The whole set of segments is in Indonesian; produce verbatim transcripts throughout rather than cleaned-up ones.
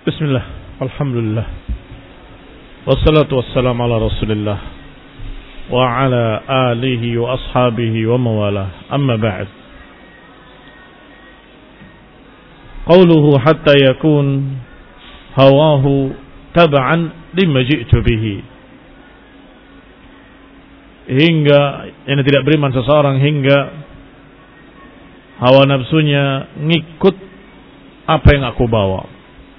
Bismillah, alhamdulillah, wassalatu wassalamu ala rasulillah wa ala alihi wa ashabihi wa mawalah, amma ba'd. Qawluhu hatta yakun hawahu tab'an lima ji'tu bihi, hingga ini tidak beriman seseorang hingga hawa nafsunya ngikut apa yang aku bawa.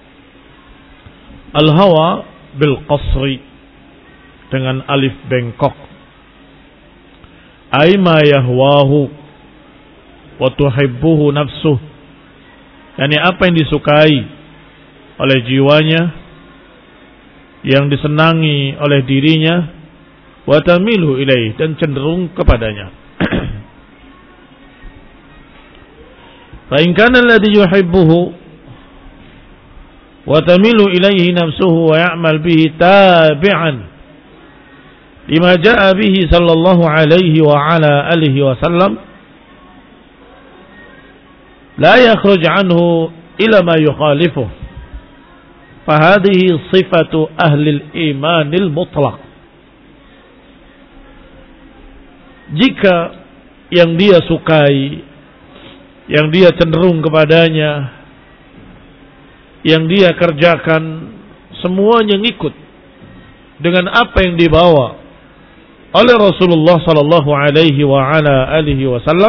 Al-hawa bil qasri dengan alif bengkok, ay ma yahwahu wa tuhibbuhu nafsuh, yani apa yang disukai oleh jiwanya, yang disenangi oleh dirinya, wa tamilu ilaih, dan cenderung kepadanya. Fa in kana alladhi yuhibbuhu wa tamilu ilaihi nafsuhu wa ya'mal bihi tabi'an lima ja'a bihi sallallahu alaihi wa ala alihi wa sallam, la yakhruj anhu ila ma yukhalifuh, fahadhihi sifatu ahli al-imanil mutlaq. Jika yang dia sukai, yang dia cenderung kepadanya, yang dia kerjakan, semuanya ngikut dengan apa yang dibawa oleh Rasulullah sallallahu alaihi wa ala alihi wasallam,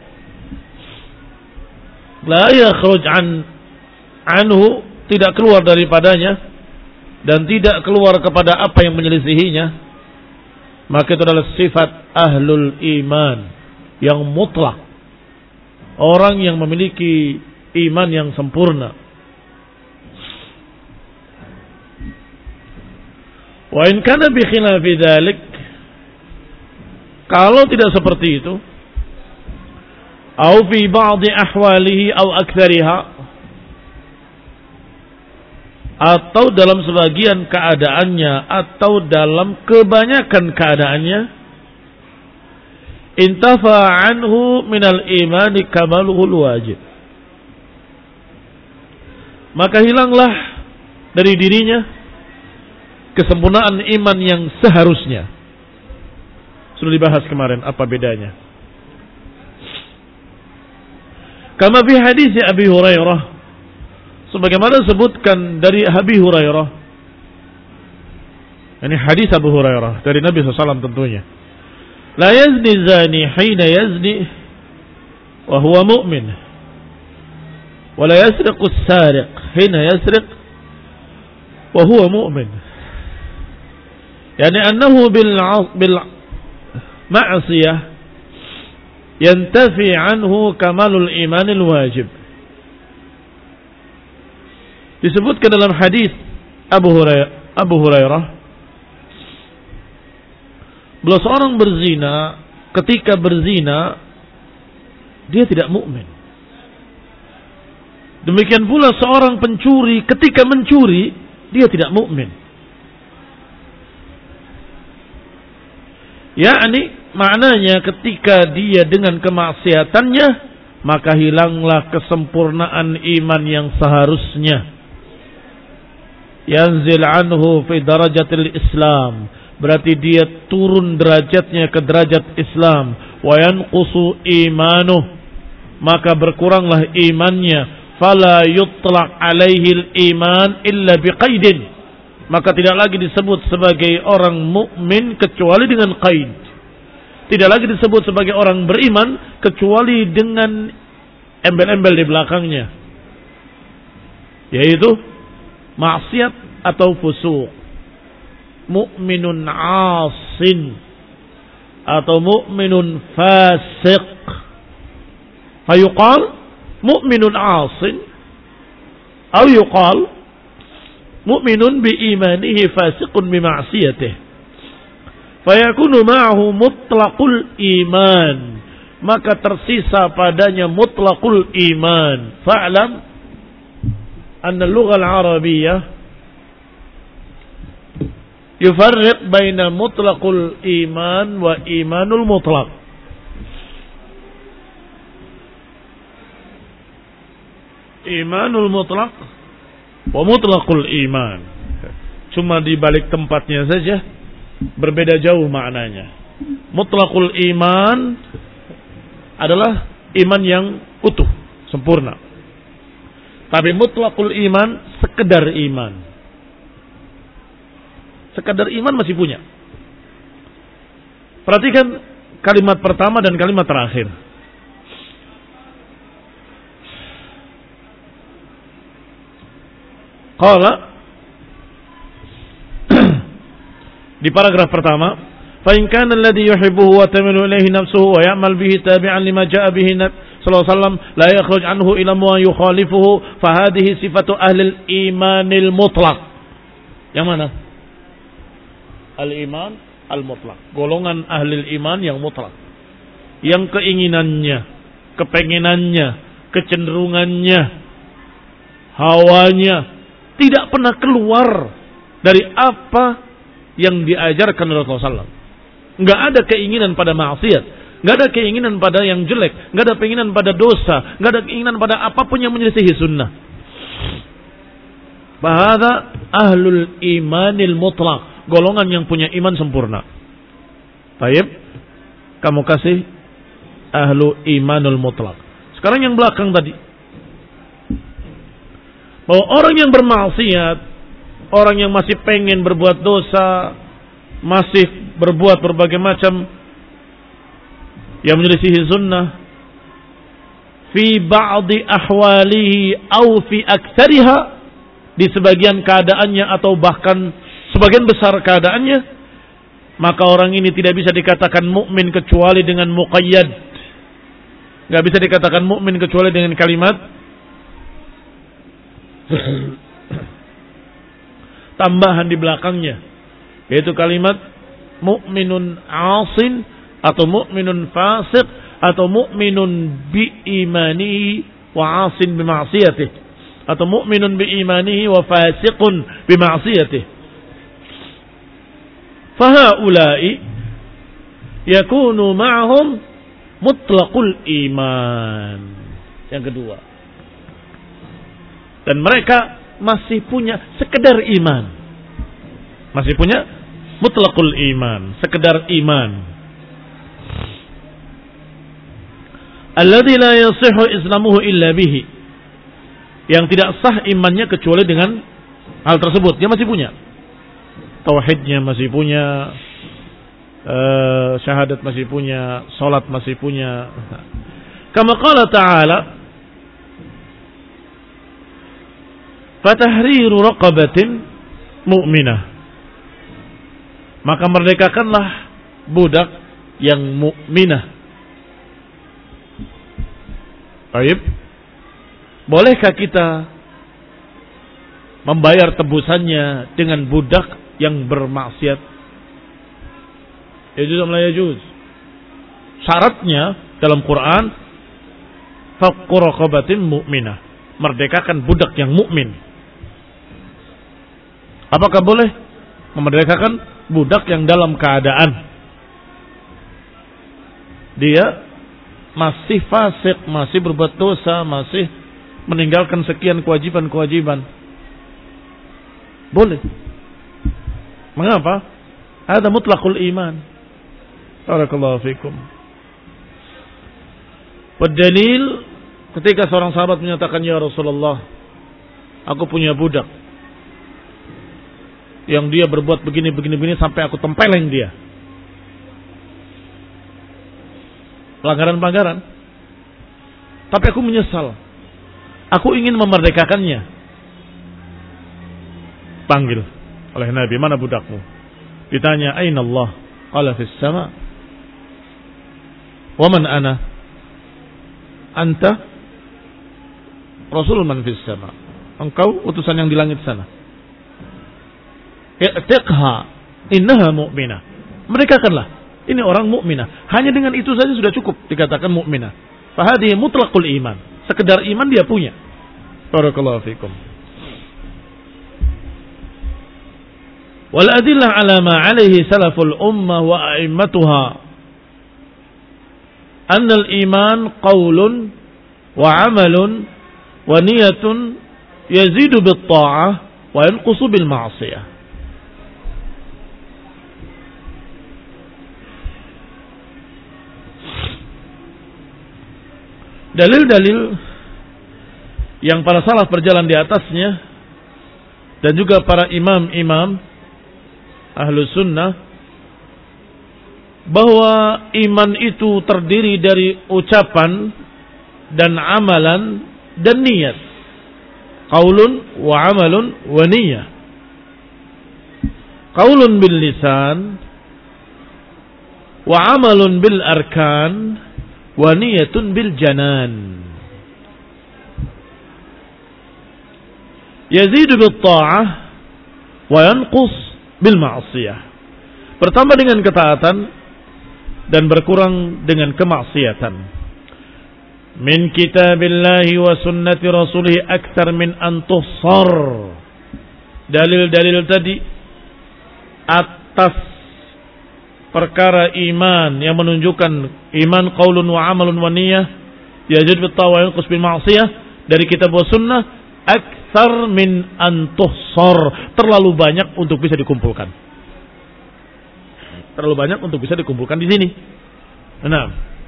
la yakhruj an anhu, tidak keluar daripadanya dan tidak keluar kepada apa yang menyelisihinya, maka itu adalah sifat ahlul iman yang mutlak, orang yang memiliki iman yang sempurna. Wa in kana bi khilafi dzalik, kalau tidak seperti itu, au fi ba'dhi ahwalihi au aktsariha, atau dalam sebagian keadaannya atau dalam kebanyakan keadaannya, intafa anhu minal imani kamaluhul wajib, maka hilanglah dari dirinya kesempurnaan iman yang seharusnya. Sudah dibahas kemarin apa bedanya. Kama fi hadis Abi Hurairah, sebagaimana disebutkan dari Abi Hurairah, ini hadis Abu Hurairah dari Nabi sallallahu alaihi wasallam tentunya. La yazni zani hina yazni wa huwa mu'min, wa la yasriqu as-sariq hina yasriq wa huwa mu'min. Yani annahu bil bil ma'siyah yantafi anhu kamalul imanil wajib. Disebutkan dalam hadis Abu Hurairah, Abu Hurairah, bila seorang berzina, ketika berzina dia tidak mukmin. Demikian pula seorang pencuri, ketika mencuri dia tidak mukmin. Yakni maknanya ketika dia dengan kemaksiatannya, maka hilanglah kesempurnaan iman yang seharusnya. Yanzil anhu fi darajatil Islam, berarti dia turun derajatnya ke derajat Islam. Wa yanqusu imanuh, maka berkuranglah imannya. Fala yutlaq alaihi iman illa biqaidin, maka tidak lagi disebut sebagai orang mukmin kecuali dengan qaid. Tidak lagi disebut sebagai orang beriman kecuali dengan embel-embel di belakangnya, yaitu maksiat atau fusuq. Mukminun asin atau mukminun fasiq. Fayuqal mukminun asin atau yuqal mu'minun biimanihi fasiqun bima'siyatihi, fayakunu ma'ahu mutlaqul iman, maka tersisa padanya mutlaqul iman. Fa'lam anna al-lugha al-arabiyyah yufarriq baina mutlaqul iman wa imanul mutlaq. Imanul mutlaq wa mutlaqul iman. Cuma di balik tempatnya saja berbeda jauh maknanya. Mutlaqul iman adalah iman yang utuh, sempurna. Tapi mutlaqul iman sekedar iman. Sekedar iman masih punya. Perhatikan kalimat pertama dan kalimat terakhir. Qala di paragraf pertama, fa in kana alladhi yuhibbuhu wa tamilu ilayhi nafsuhu wa ya'mal bihi tabi'an lima ja'a bihi sallallahu alaihi wasallam la yakhruj anhu ila ma yukhalifuhu fa hadhihi sifatu ahli al-imanil mutlaq. Yang mana? Al-iman al-mutlaq. Golongan ahli iman yang mutlak. Yang keinginannya, kepengenannya, kecenderungannya, hawanya tidak pernah keluar dari apa yang diajarkan Rasulullah sallallahu alaihi wasallam. Enggak ada keinginan pada maksiat, enggak ada keinginan pada yang jelek, enggak ada keinginan pada dosa, enggak ada keinginan pada apapun yang menyelisihi sunnah. Bahada ahlul imanil mutlaq, golongan yang punya iman sempurna. Baik, kamu kasih ahlu imanul mutlaq. Sekarang yang belakang tadi, bahwa orang yang bermaksiat, orang yang masih pengen berbuat dosa, masih berbuat berbagai macam yang menyelisihi sunnah, fi ba'di ahwalihi au fi aktsariha, di sebagian keadaannya atau bahkan sebagian besar keadaannya, maka orang ini tidak bisa dikatakan mukmin kecuali dengan muqayyad. Enggak bisa dikatakan mukmin kecuali dengan kalimat tambahan di belakangnya, yaitu kalimat mukminun asin atau mukminun fasik atau mukminun bi imanihi wa asin bi ma'siyatihi atau mukminun bi imanihi wa fasiqun bi ma'siyatihi. Fahaulai yakunu ma'hum mutlaqul iman. Yang kedua, dan mereka masih punya sekedar iman, masih punya mutlaqul iman, sekedar iman. Alladzi la yasihhu islamuhu illa bihi, yang tidak sah imannya kecuali dengan hal tersebut. Dia masih punya tauhidnya, masih punya uh, syahadat, masih punya salat, masih punya. Kama qala ta'ala, fatahriru raqabatin mu'minah, maka merdekakanlah budak yang mukminah. Baik, bolehkah kita membayar tebusannya dengan budak yang bermaksiat? Yajuz am la yajuz? Syaratnya dalam Quran, faqqu raqabatin mu'minah, merdekakan budak yang mukmin. Apakah boleh memerdekakan budak yang dalam keadaan dia masih fasik, masih berbuat dosa, masih meninggalkan sekian kewajiban-kewajiban? Boleh. Mengapa? Ada mutlaqul iman. Barakallahu fikum. Wadalil, ketika seorang sahabat menyatakan, ya Rasulullah, aku punya budak yang dia berbuat begini, begini, begini sampai aku tempeleng dia. Pelanggaran-pelanggaran. Tapi aku menyesal. Aku ingin memerdekakannya. Panggil oleh Nabi, mana budakmu? Ditanya, aina Allah? Qala fis sama. Wa man ana? Anta Rasul man fis sama. Engkau utusan yang di langit sana. I'tiqha innaha mu'minah. Merdekakanlah. Ini orang mukminah. Hanya dengan itu saja sudah cukup dikatakan mukminah. Fa hadhihi mutlaqul iman. Sekedar iman dia punya. Barakallahu fikum. Wal adillah ala ma alaihi salaful ummah wa a'immatuha. Anna al-iman qawlun wa amalun wa niyatun yazidu bit ta'ah wa yanqusu bil ma'siyah. Dalil-dalil yang para salaf berjalan di atasnya dan juga para imam-imam ahlu sunnah, bahwa iman itu terdiri dari ucapan dan amalan dan niat. Qaulun wa amalun wa niyah. Qaulun bil lisan wa amalun bil arkan wa niyatun bil janan. Yazidu bil ta'ah wa yanqus bil ma'siyah. Bertambah dengan ketaatan dan berkurang dengan kemaksiatan. Min kitabillahi wa sunnati rasulih akthar min an tuhsar. Dalil-dalil tadi atas perkara iman yang menunjukkan iman qaulun wa amalun wa niyah, yazid bit ta'ah wa yanqus bil ma'siyah, dari kitab wa sunnah akthar min an tuhsar, terlalu banyak untuk bisa dikumpulkan. Terlalu banyak untuk bisa dikumpulkan di sini. Nah,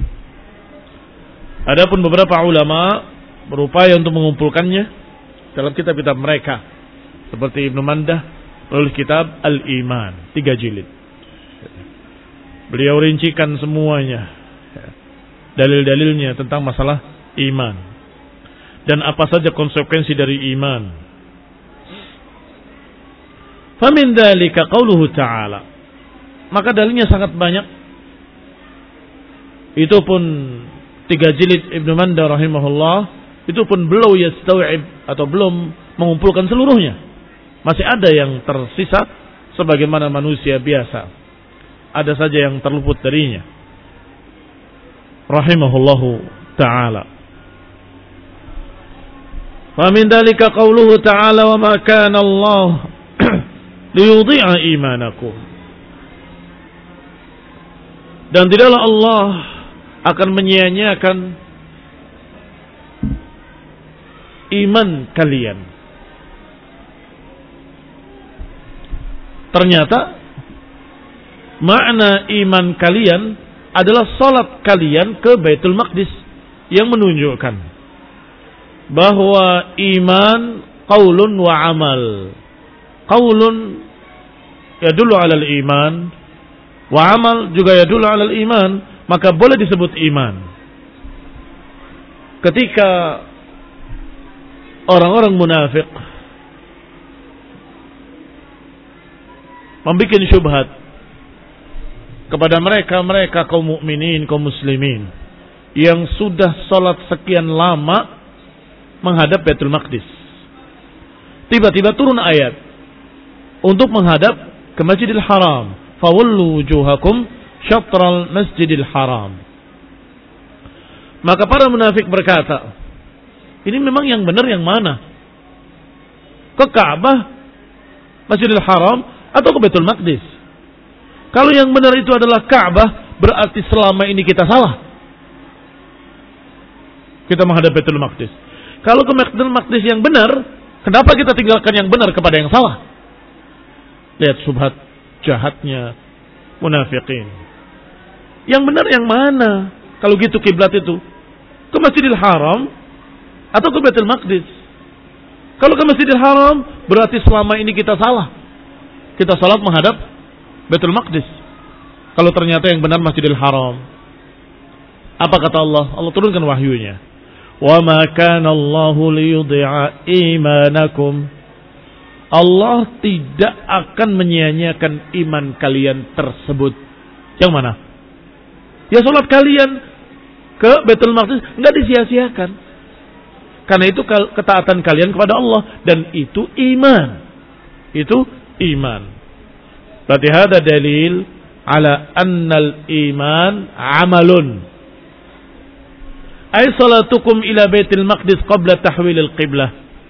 adapun beberapa ulama berupaya untuk mengumpulkannya dalam kitab-kitab mereka, seperti Ibnu Mandah menulis kitab Al-Iman, tiga jilid. Beliau rincikan semuanya, dalil-dalilnya tentang masalah iman dan apa saja konsekuensi dari iman. Famin dzalika qauluhu ta'ala, maka dalilnya sangat banyak. Itu pun tiga jilid Ibnu Mandah rahimahullah, itu pun belum yastaw'ib atau belum mengumpulkan seluruhnya. Masih ada yang tersisa sebagaimana manusia biasa. Ada saja yang terluput darinya. Rahimahullahu ta'ala. Famin dzalika qauluhu ta'ala wa ma kana Allah liyudhi'a imanakum. Dan tidaklah Allah akan menyia-nyiakan iman kalian. Ternyata makna iman kalian adalah salat kalian ke Baitul Maqdis, yang menunjukkan bahwa iman qaulun wa amal. Qaulun yadullu 'alal iman, wa amal juga yadullu 'alal iman, maka boleh disebut iman. Ketika orang-orang munafik membuat syubhat kepada mereka-mereka kaum mukminin, kaum muslimin yang sudah salat sekian lama menghadap Baitul Maqdis, tiba-tiba turun ayat untuk menghadap ke Masjidil Haram, fawallu wujuhakum syatral Masjidil Haram. Maka para munafik berkata, ini memang yang benar yang mana? Ke Ka'bah, Masjidil Haram, atau ke Baitul Maqdis? Kalau yang benar itu adalah Ka'bah, berarti selama ini kita salah. Kita menghadap Baitul Maqdis. Kalau ke Baitul Maqdis yang benar, kenapa kita tinggalkan yang benar kepada yang salah? Lihat subhat jahatnya munafikin. Yang benar yang mana? Kalau gitu kiblat itu ke Masjidil Haram atau ke Baitul Maqdis? Kalau ke Masjidil Haram berarti selama ini kita salah. Kita salat menghadap Baitul Maqdis. Kalau ternyata yang benar Masjidil Haram, apa kata Allah? Allah turunkan wahyunya. Wa ma kana Allahu liyudhi'a imanakum. Allah tidak akan menyia-nyiakan iman kalian tersebut. Yang mana? Ya salat kalian ke Baitul Maqdis enggak disia-siakan. Karena itu ketaatan kalian kepada Allah, dan itu iman. Itu iman. Berarti hada dalil ala annal iman amalun. Ay salatukum ila Baitul Maqdis qabla tahwil al-qiblah.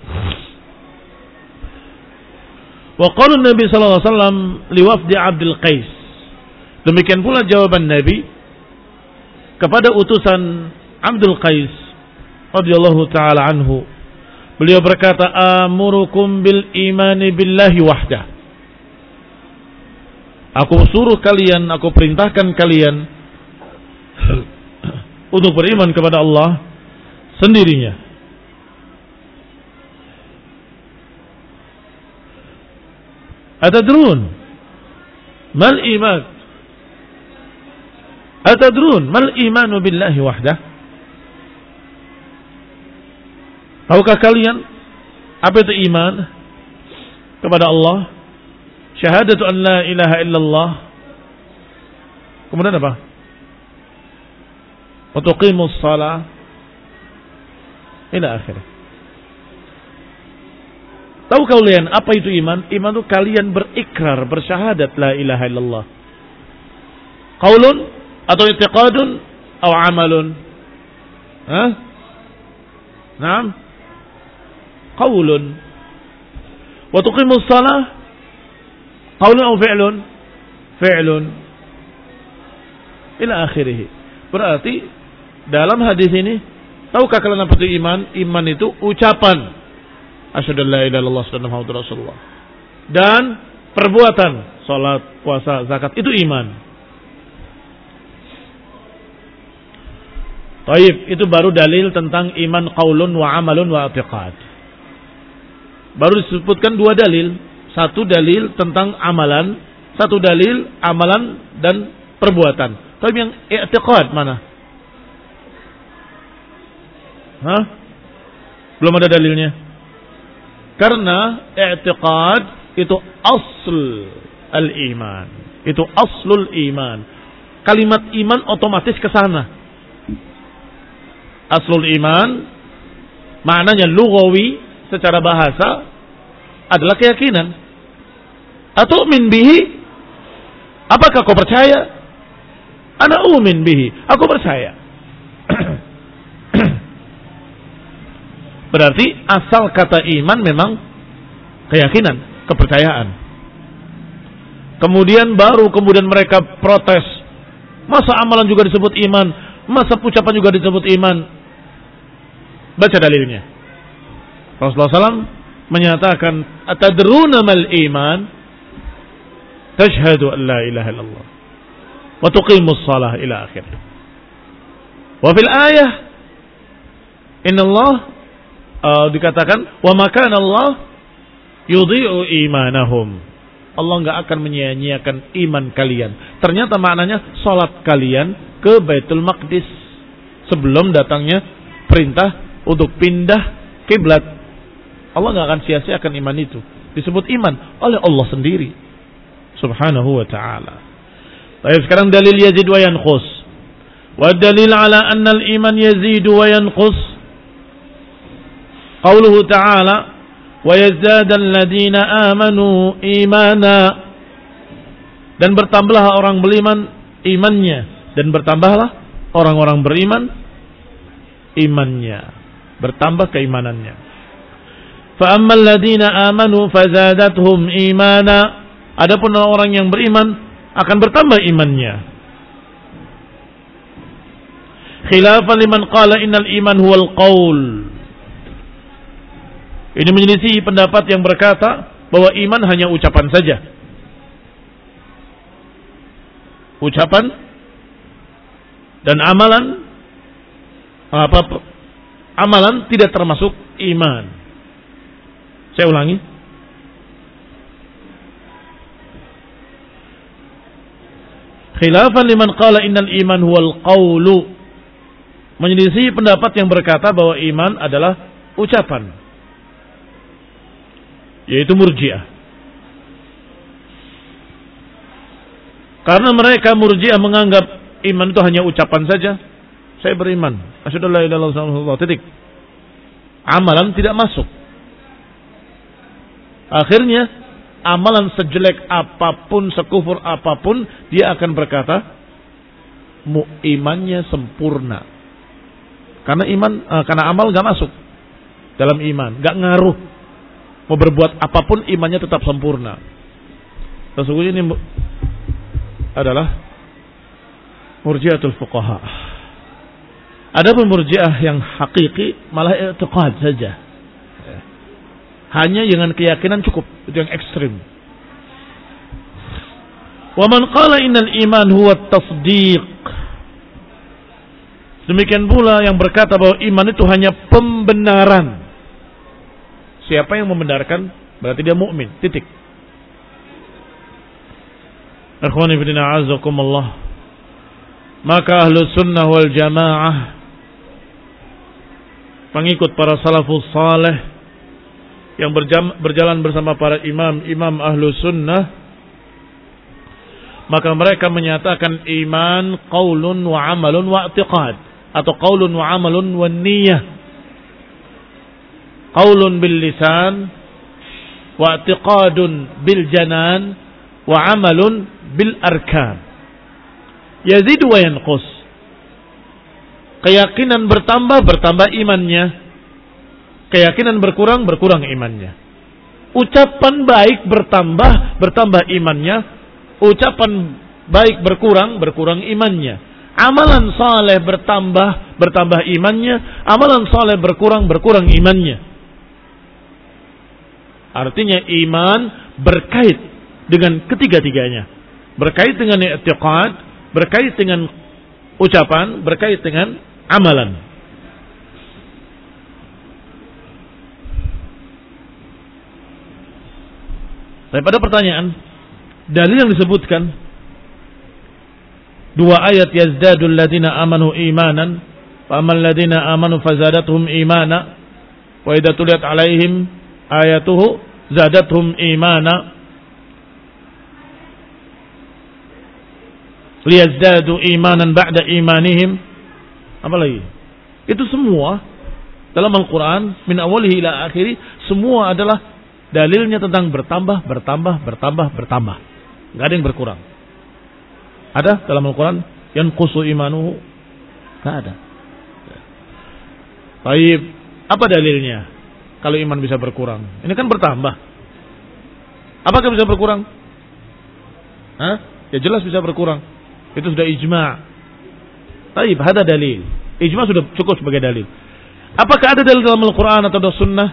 Wa qala Nabi sallallahu alaihi wasallam liwafdi Abdul Qais. Demikian pula jawaban Nabi kepada utusan Abdul Qais radhiyallahu taala anhu. Beliau berkata, amurukum bil imani billahi wahdah. Aku suruh kalian, aku perintahkan kalian untuk beriman kepada Allah sendirinya. Atadrun mal iman? Atadrun mal imanu billahi wahdah? Tahukah kalian apa itu iman kepada Allah? Syahadatu an la ilaha illallah. Kemudian apa? Wa tuqimus shalah ila akhirih. Tahu kalian apa itu iman? Iman itu kalian berikrar, bersyahadat la ilaha illallah. Qaulun atau i'tiqadun atau amalun? Hah? Naam. Qaulun. Wa tuqimus shalah qaulun atau fi'lun? Fi'lun. Ila akhirih. Berarti dalam hadis ini, tahukah kalian apa itu iman? Iman itu ucapan asyhadu an la ilaha illallah wa muhammadur rasulullah. Dan perbuatan, salat, puasa, zakat, itu iman. Taib, itu baru dalil tentang iman qaulun wa amalun wa i'tiqad. Baru disebutkan dua dalil. Satu dalil tentang amalan, satu dalil amalan dan perbuatan. Tapi yang i'tiqad mana? Hah? Belum ada dalilnya. Karena i'tiqad itu asl al-iman. Itu aslul iman. Kalimat iman otomatis ke sana. Aslul iman maknanya lughawi secara bahasa adalah keyakinan. Atau min bihi, apakah kau percaya? Ana umin bihi, aku percaya. Berarti asal kata iman memang keyakinan, kepercayaan. Kemudian baru kemudian mereka protes. Masa amalan juga disebut iman? Masa ucapan juga disebut iman? Baca dalilnya. Rasulullah shallallahu alaihi wasallam menyatakan, atadruna mal iman? Tashhadu an la ilaha illallah wa tuqimus shalah ila akhir. Wa fil ayah inna Allah uh, dikatakan wa makana Allah yudhi'u imanahum. Allah enggak akan menyia-nyiakan iman kalian. Ternyata maknanya salat kalian ke Baitul Maqdis sebelum datangnya perintah untuk pindah kiblat. Allah enggak akan sia-siakan iman itu. Disebut iman oleh Allah sendiri subhanahu wa ta'ala. Baik, sekarang dalil yazid wa yanqus. Wa dalil ala anna al-iman yazidu wa yanqus. Qauluhu ta'ala wa yazdada alladhina amanu imana. Dan bertambahlah orang beriman imannya, dan bertambahlah orang-orang beriman imannya, bertambah keimanannya. Fa ammal ladzina amanu fazadathum imana. Adapun orang yang beriman akan bertambah imannya. Khilafan liman qala innal iman huwal qaul. Ini menyelisih pendapat yang berkata bahwa iman hanya ucapan saja. Ucapan dan amalan apa amalan tidak termasuk iman. Saya ulangi. Khilafan liman qala innal iman huwal qawlu. Menyelisih pendapat yang berkata bahwa iman adalah ucapan, yaitu Murji'ah. Karena mereka Murji'ah menganggap iman itu hanya ucapan saja. Saya beriman, asyhadu an la ilaha illallah, titik. Amalan tidak masuk. Akhirnya amalan sejelek apapun, sekufur apapun, dia akan berkata imannya sempurna. Karena iman, karena amal gak masuk dalam iman, gak ngaruh. Mau berbuat apapun imannya tetap sempurna. Sesungguhnya ini adalah Murji'atul fuqaha. Adapun Murji'ah yang hakiki malah i'tiqad saja. Hanya dengan keyakinan cukup. Itu yang ekstrim. Wa man qala innal iman huwa tasdiq. Demikian pula yang berkata bahwa iman itu hanya pembenaran. Siapa yang membenarkan berarti dia mukmin. Titik. Ikhwani fillah azakumullah. Maka ahlu sunnah wal jamaah, pengikut para salafus saleh yang berjalan bersama para imam-imam ahlu sunnah, maka mereka menyatakan iman qaulun wa amalun wa i'tiqad, atau qaulun wa amalun wa niyyah. Qaulun bil lisan wa i'tiqadun bil janan wa amalun bil arkan. Yazidu wa yanqus. Keyakinan bertambah, bertambah imannya. Keyakinan berkurang, berkurang imannya. Ucapan baik bertambah, bertambah imannya. Ucapan baik berkurang, berkurang imannya. Amalan saleh bertambah, bertambah imannya. Amalan saleh berkurang, berkurang imannya. Artinya iman berkait dengan ketiga-tiganya. Berkait dengan i'tiqad, berkait dengan ucapan, berkait dengan amalan. Daripada pertanyaan, dalil yang disebutkan dua ayat, yazdadul ladina amanu imanan fa amal ladina amanu fazadatuhum imana wa idza tuliyat alaihim ayatuhu zadatuhum imana liyazdadu imanan ba'da imanihim. Apa lagi? Itu semua dalam Al-Quran min awalihi ila akhiri, semua adalah dalilnya tentang bertambah, bertambah, bertambah, bertambah. Enggak ada yang berkurang. Ada dalam Al-Quran yanqusu imanuhu? Enggak ada. Baik, apa dalilnya kalau iman bisa berkurang? Ini kan bertambah. Apakah bisa berkurang? Hah? Ya jelas bisa berkurang. Itu sudah ijma'. Baik, ada dalil. Ijma' sudah cukup sebagai dalil. Apakah ada dalil dalam Al-Quran atau dalam Sunnah?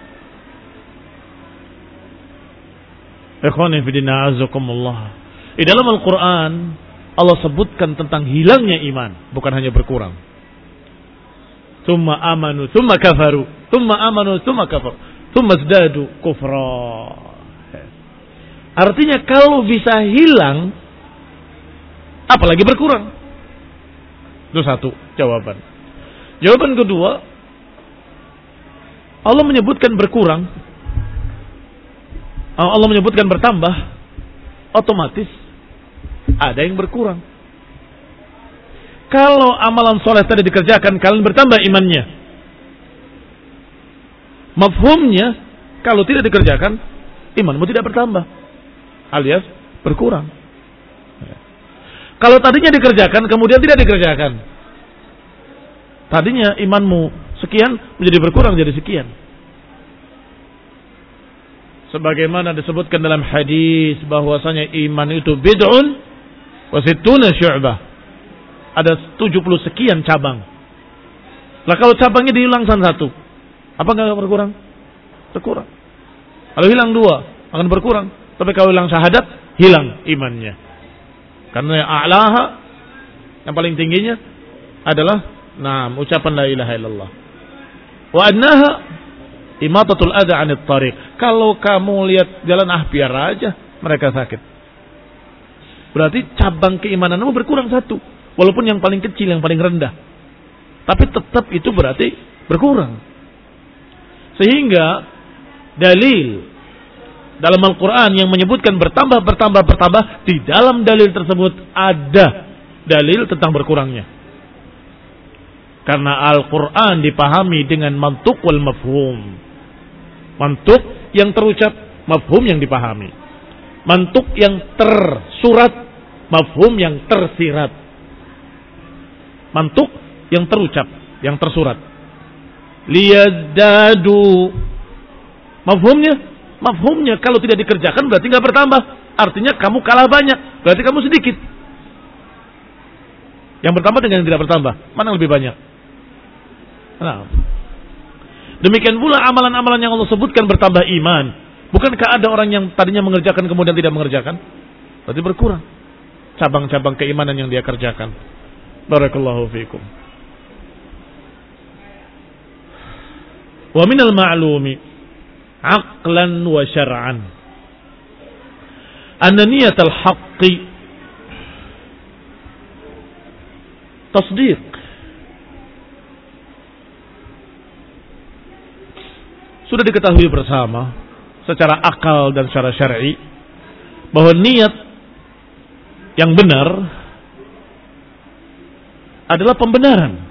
Ikhwani fillah azakumullah. Di dalam Al-Quran Allah sebutkan tentang hilangnya iman, bukan hanya berkurang. Tsumma amanu, tsumma kafaru, tsumma amanu, tsumma kafaru, tsumma zdadu kufra. Artinya kalau bisa hilang, apalagi berkurang. Itu satu jawaban. Jawaban kedua, Allah menyebutkan berkurang, Allah menyebutkan bertambah, otomatis ada yang berkurang. Kalau amalan soleh tadi dikerjakan, kalian bertambah imannya. Mafhumnya, kalau tidak dikerjakan, imanmu tidak bertambah, alias berkurang. Kalau tadinya dikerjakan, kemudian tidak dikerjakan, tadinya imanmu sekian, menjadi berkurang jadi sekian. Sebagaimana disebutkan dalam hadis bahwasanya iman itu bid'un wa sittuna syu'bah. Ada tujuh puluh sekian cabang. Lah kalau cabangnya dihilang satu, apa enggak berkurang? Berkurang. Kalau hilang dua, akan berkurang. Tapi kalau hilang syahadat, hilang imannya. Karena a'laha, yang paling tingginya adalah nah, ucapan la ilaha illallah. Wa adnaha imatatul adha 'anit tariq. Kalau kamu lihat jalan, ah biar aja mereka sakit. Berarti cabang keimananmu berkurang satu, walaupun yang paling kecil, yang paling rendah. Tapi tetap itu berarti berkurang. Sehingga dalil dalam Al-Quran yang menyebutkan bertambah, bertambah, bertambah, di dalam dalil tersebut ada dalil tentang berkurangnya. Karena Al-Quran dipahami dengan mantuk wal mafhum. Mantuk yang terucap, mafhum yang dipahami. Mantuk yang tersurat, mafhum yang tersirat. Mantuk yang terucap, yang tersurat. Liyazdadu, mafhumnya, mafhumnya kalau tidak dikerjakan berarti nggak bertambah. Artinya kamu kalah banyak, berarti kamu sedikit. Yang bertambah dengan yang tidak bertambah, mana yang lebih banyak? Nah. Demikian pula amalan-amalan yang Allah sebutkan bertambah iman. Bukankah ada orang yang tadinya mengerjakan kemudian tidak mengerjakan? Berarti berkurang cabang-cabang keimanan yang dia kerjakan. Barakallahu fiikum. Wa minal ma'lumi aqlan wa syar'an anna niyatal haqqi tasdiq. Sudah diketahui bersama secara akal dan secara syar'i bahwa niat yang benar adalah pembenaran.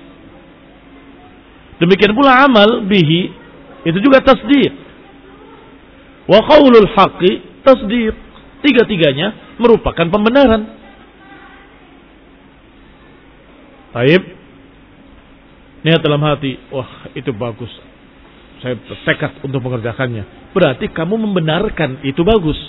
Demikian pula amal bihi itu juga tasdiq. Wa qaulul haqqi tasdiq. Tiga-tiganya merupakan pembenaran. Baik. Niat dalam hati, wah itu bagus. Saya bertekad untuk mengerjakannya. Berarti kamu membenarkan itu bagus.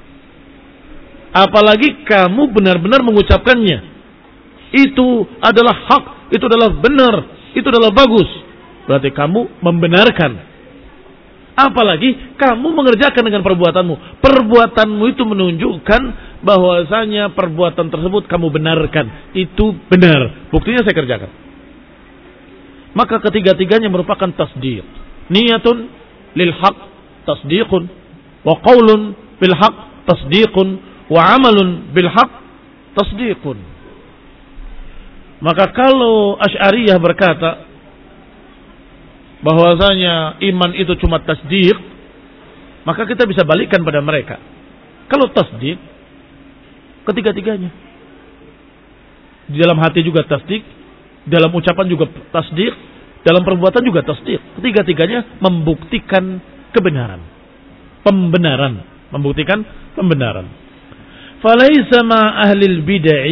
Apalagi kamu benar-benar mengucapkannya. Itu adalah hak, itu adalah benar, itu adalah bagus. Berarti kamu membenarkan. Apalagi kamu mengerjakan dengan perbuatanmu. Perbuatanmu itu menunjukkan bahwasanya perbuatan tersebut kamu benarkan. Itu benar. Buktinya saya kerjakan. Maka ketiga-tiganya merupakan tasdiq. Niyatun lil haq tasdiqun. Wa qaulun bil haq tasdiqun. Wa amalun bil haq tasdiqun. Maka kalau Asy'ariyah berkata bahwasanya iman itu cuma tasdiq, maka kita bisa balikkan pada mereka. Kalau tasdiq, ketiga-tiganya. Di dalam hati juga tasdiq, dalam ucapan juga tasdiq, dalam perbuatan juga tasdiq. Ketiga-tiganya membuktikan kebenaran. Pembenaran. Membuktikan pembenaran. Falaisa ma ahlil bid'ah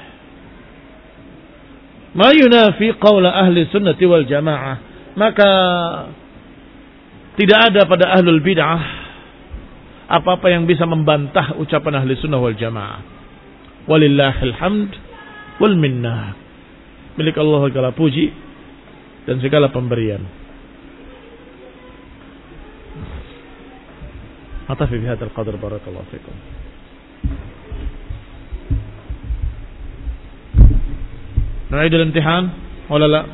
ma yunafi qawla ahli sunnati wal jamaah. Maka tidak ada pada ahlul bid'ah apa-apa yang bisa membantah ucapan ahli sunnah wal jamaah. Walillahil hamd wal minnah. Milik Allah segala puji dan segala pemberian. Atafi bihadzal qadar, barakallahu fikum. Nu'idul imtihan wala la?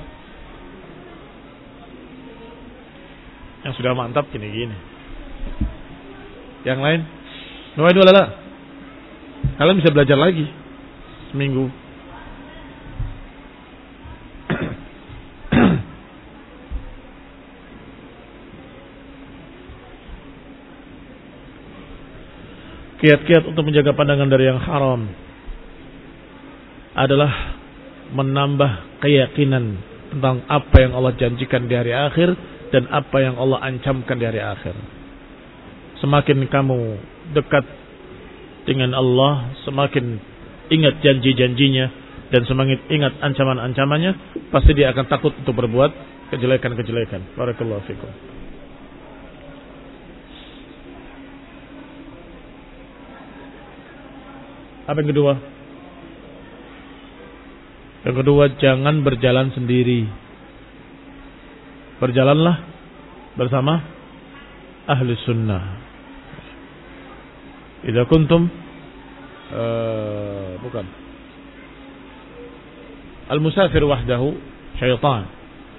Yang sudah mantap gini-gini. Yang lain? Nu'idul wala la? Kalian bisa belajar lagi seminggu. Kiat-kiat untuk menjaga pandangan dari yang haram adalah menambah keyakinan tentang apa yang Allah janjikan di hari akhir dan apa yang Allah ancamkan di hari akhir. Semakin kamu dekat dengan Allah, semakin ingat janji-janjinya dan semakin ingat ancaman-ancamannya, pasti dia akan takut untuk berbuat kejelekan-kejelekan. Barakallahu fikum. Apa yang kedua? Yang kedua, jangan berjalan sendiri. Berjalanlah bersama ahli sunnah. Idza kuntum uh, bukan al-musafir wahdahu syaitan.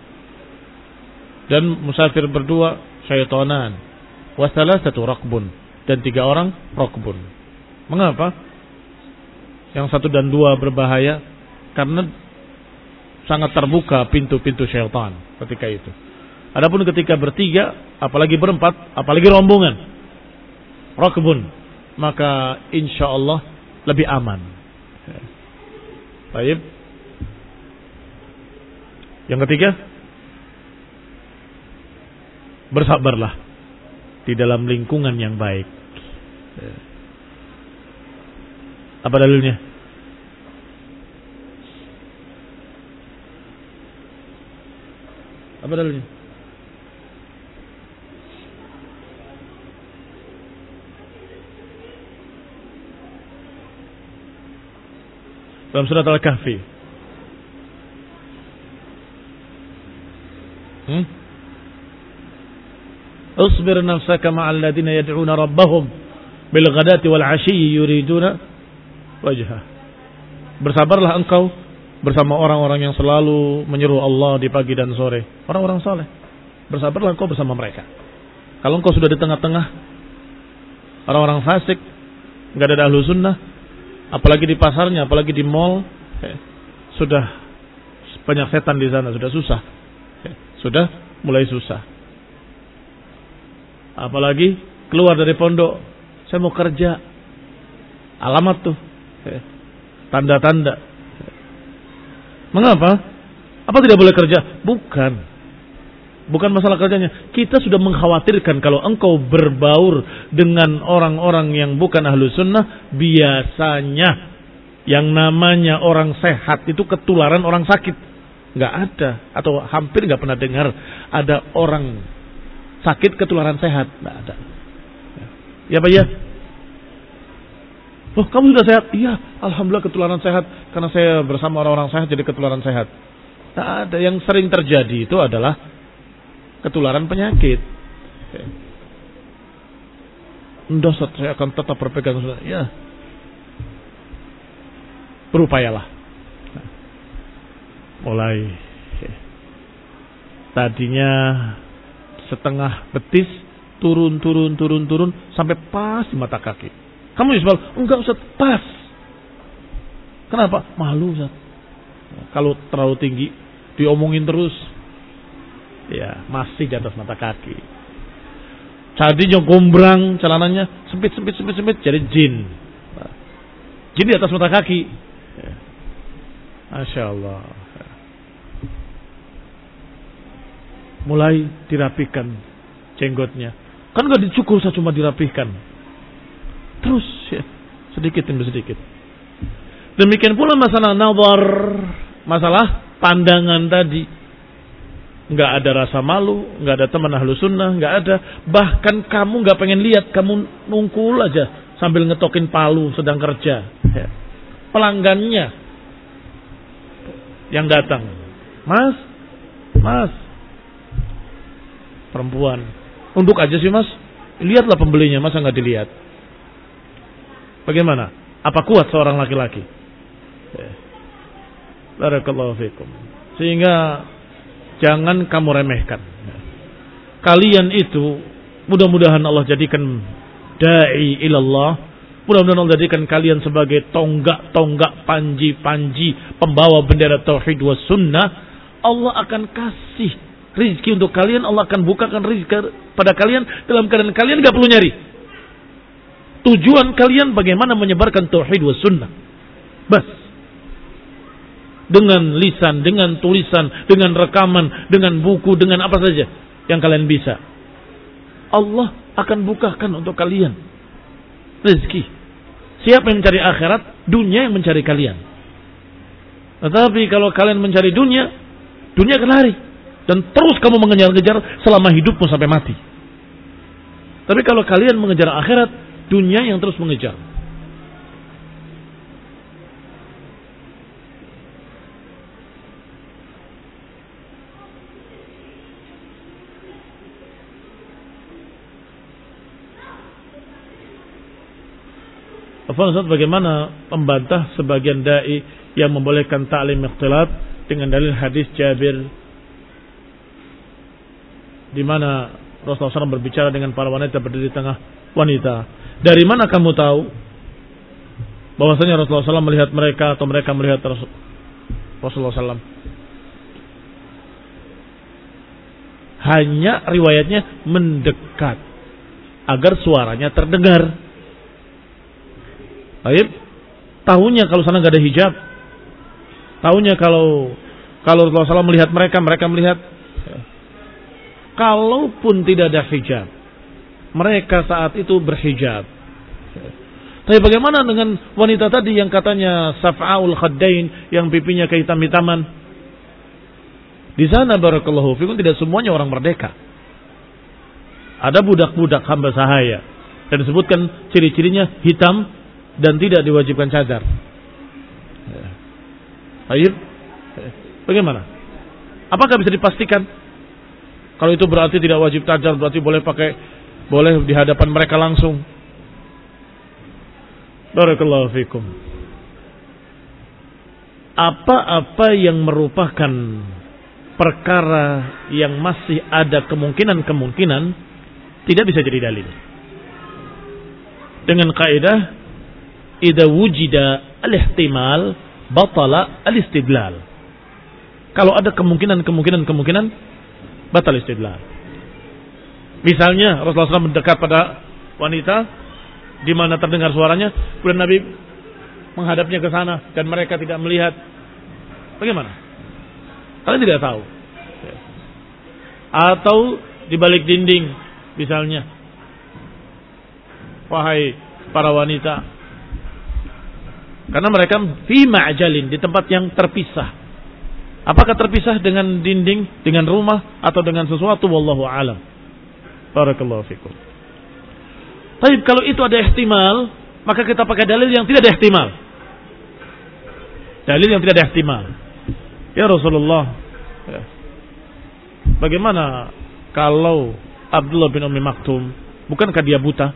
Dan musafir berdua syaitanan. Wa thalathatu raqbun, dan tiga orang raqbun. Mengapa? Yang satu dan dua berbahaya karena sangat terbuka pintu-pintu syaitan ketika itu. Adapun ketika bertiga, apalagi berempat, apalagi rombongan, raqbun, maka insya Allah lebih aman. Baik. Yang ketiga, bersabarlah di dalam lingkungan yang baik. Apa dalilnya? Apa dalilnya? Dalam surat Al-Kahfi. Hmm? Usbir nafsaka ma'al ladina yad'una rabbahum bil ghadati wal 'ashiyyi yuriduna wajhah. Bersabarlah engkau bersama orang-orang yang selalu menyeru Allah di pagi dan sore, orang-orang saleh. Bersabarlah engkau bersama mereka. Kalau engkau sudah di tengah-tengah orang-orang fasik, enggak ada ahlu sunnah, apalagi di pasarnya, apalagi di mall, eh, sudah banyak setan di sana, sudah susah. Eh, sudah mulai susah. Apalagi keluar dari pondok, saya mau kerja. Alamat tuh. Eh, tanda-tanda. Eh, mengapa? Apa tidak boleh kerja? Bukan. Bukan masalah kerjanya. Kita sudah mengkhawatirkan kalau engkau berbaur dengan orang-orang yang bukan ahlu sunnah, biasanya yang namanya orang sehat itu ketularan orang sakit. Nggak ada, atau hampir nggak pernah dengar ada orang sakit ketularan sehat. Nggak ada. Ya Pak ya? Oh kamu sudah sehat? Iya, alhamdulillah ketularan sehat. Karena saya bersama orang-orang sehat jadi ketularan sehat. Nggak ada. Yang sering terjadi itu adalah ketularan penyakit. Endosat saya akan tetap berpegang. Ya, berupayalah. Mulai tadinya setengah betis, turun, turun, turun, turun sampai pas di mata kaki. Kamu Ismail, enggak Ustaz, pas. Kenapa? Malu Ustaz. Kalau terlalu tinggi diomongin terus. Ya, masih di atas mata kaki. Tadinya gombrang celananya, sempit, sempit, sempit, sempit, jadi jin. Jin di atas mata kaki. Ya. Masya Allah. Ya. Mulai dirapikan jenggotnya. Kan gak dicukur, saya cuma dirapihkan. Terus, ya, sedikit demi sedikit. Demikian pula masalah nazar, masalah pandangan tadi. Nggak ada rasa malu, nggak ada teman ahlu sunnah, nggak ada. Bahkan kamu nggak pengen lihat, kamu nungkul aja sambil ngetokin palu sedang kerja. Ya. Pelanggannya yang datang, mas, mas, perempuan, unduk aja sih mas, lihatlah pembelinya, masa nggak dilihat? Bagaimana? Apa kuat seorang laki-laki? Ya. Barakallahu fikum. Sehingga jangan kamu remehkan. Kalian itu mudah-mudahan Allah jadikan da'i ilallah. Mudah-mudahan Allah jadikan kalian sebagai tonggak-tonggak, panji-panji, pembawa bendera tauhid was sunnah. Allah akan kasih rizki untuk kalian. Allah akan bukakan rizki pada kalian dalam keadaan kalian gak perlu nyari. Tujuan kalian bagaimana menyebarkan tauhid was sunnah. Bas. Dengan lisan, dengan tulisan, dengan rekaman, dengan buku, dengan apa saja yang kalian bisa. Allah akan bukakan untuk kalian rezeki. Siapa yang mencari akhirat, dunia yang mencari kalian. Tetapi kalau kalian mencari dunia, dunia akan lari. Dan terus kamu mengejar-ngejar selama hidupmu sampai mati. Tapi kalau kalian mengejar akhirat, dunia yang terus mengejar. Ustaz, bagaimana membantah sebagian dai yang membolehkan ta'lim ikhtilat dengan dalil hadis Jabir di mana Rasulullah shallallahu alaihi wasallam berbicara dengan para wanita berdiri di tengah wanita. Dari mana kamu tahu bahwasanya Rasulullah shallallahu alaihi wasallam melihat mereka atau mereka melihat Rasulullah shallallahu alaihi wasallam? Hanya riwayatnya mendekat agar suaranya terdengar. Baik, tahunya kalau sana nggak ada hijab, tahunya kalau kalau Rasulullah shallallahu alaihi wasallam melihat mereka, mereka melihat. Kalaupun tidak ada hijab, mereka saat itu berhijab. Tapi bagaimana dengan wanita tadi yang katanya saf'aul khaddain, yang pipinya kehitam-hitaman? Di sana barakallahu fikum tidak semuanya orang merdeka. Ada budak-budak hamba sahaya dan disebutkan ciri-cirinya hitam dan tidak diwajibkan cadar. Baik, bagaimana? Apakah bisa dipastikan? Kalau itu berarti tidak wajib tajar, berarti boleh pakai, boleh di hadapan mereka langsung. Barakallahu fikum. Apa-apa yang merupakan perkara yang masih ada kemungkinan-kemungkinan tidak bisa jadi dalil. Dengan kaidah idza wujida al-ihtimal batala al-istidlal. Kalau ada kemungkinan-kemungkinan kemungkinan batal istidlal. Misalnya Rasulullah shallallahu alaihi wasallam mendekat pada wanita di mana terdengar suaranya, kemudian Nabi menghadapnya ke sana dan mereka tidak melihat. Bagaimana? Kalian tidak tahu. Atau di balik dinding misalnya. Wahai para wanita, karena mereka fi ma'jalin, di tempat yang terpisah. Apakah terpisah dengan dinding, dengan rumah, atau dengan sesuatu? Wallahu a'lam. Barakallahu fikum. Tapi kalau itu ada ihtimal, maka kita pakai dalil yang tidak ada ihtimal. Dalil yang tidak ada ihtimal. Ya Rasulullah, ya, bagaimana kalau Abdullah bin Ummi Maktum, bukankah dia buta?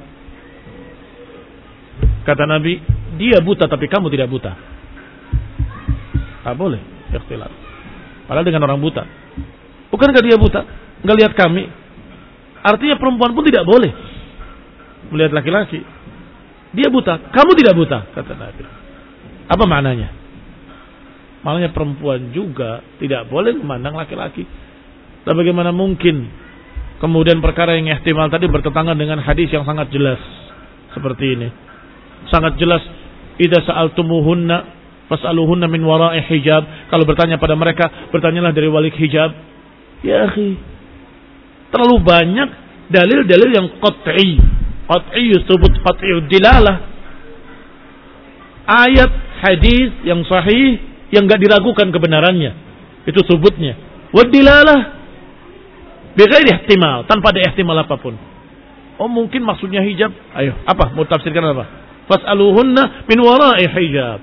Kata Nabi, dia buta tapi kamu tidak buta. Tak boleh ikhtilaf. Padahal dengan orang buta. Bukankah dia buta? Enggak lihat kami. Artinya perempuan pun tidak boleh melihat laki-laki. Dia buta, kamu tidak buta, kata Nabi. Apa maknanya? Maknanya perempuan juga tidak boleh memandang laki-laki. Dan bagaimana mungkin kemudian perkara yang ihtimal tadi bertentangan dengan hadis yang sangat jelas seperti ini. Sangat jelas, idza sa'altumuhunna fas'aluhunna min wara'i hijab. Kalau bertanya pada mereka, bertanyalah dari balik hijab. Ya akhi, terlalu banyak dalil-dalil yang qat'i. Qat'i yusbut qat'i dilalah. Ayat hadis yang sahih yang enggak diragukan kebenarannya. Itu subutnya. Wa dilalah bighairi ihtimal, tanpa ada ihtimal apapun. Oh, mungkin maksudnya hijab. Ayo, apa? Mau tafsirkan apa? Fas'aluhunna min wara'i hijab.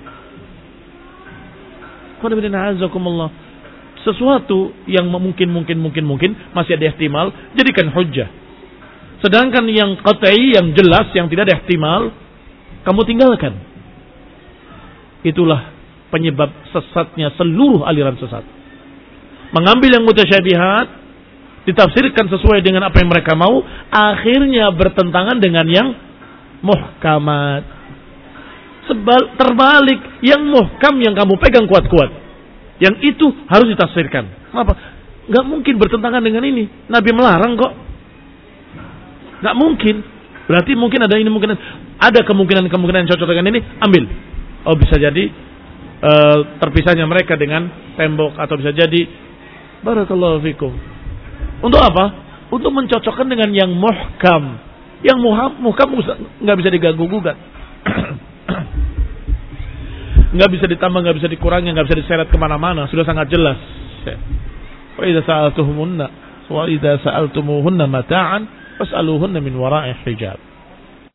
Sesuatu yang mungkin mungkin mungkin mungkin masih ada ihtimal, jadikan hujjah. Sedangkan yang qat'i, yang jelas, yang tidak ada ihtimal, kamu tinggalkan. Itulah penyebab sesatnya seluruh aliran sesat. Mengambil yang mutasyabihat, ditafsirkan sesuai dengan apa yang mereka mau, akhirnya bertentangan dengan yang muhkamat. Sebal, terbalik, yang muhkam yang kamu pegang kuat-kuat, yang itu harus ditafsirkan. Kenapa? Gak mungkin bertentangan dengan ini. Nabi melarang kok. Gak mungkin. Berarti mungkin ada ini, mungkin ada kemungkinan-kemungkinan yang cocok dengan ini, ambil. Oh, bisa jadi uh, terpisahnya mereka dengan tembok, atau bisa jadi barakallahu fikum. Untuk apa? Untuk mencocokkan dengan yang muhkam. Yang muhkam, muhkam nggak bisa diganggu-gugat, nggak bisa ditambah, nggak bisa dikurangi, nggak bisa diseret kemana-mana. Sudah sangat jelas. Wa idza sa'altumuhunna wa idza sa'altumuhunna mata'an fas'aluhunna min wara'i hijab.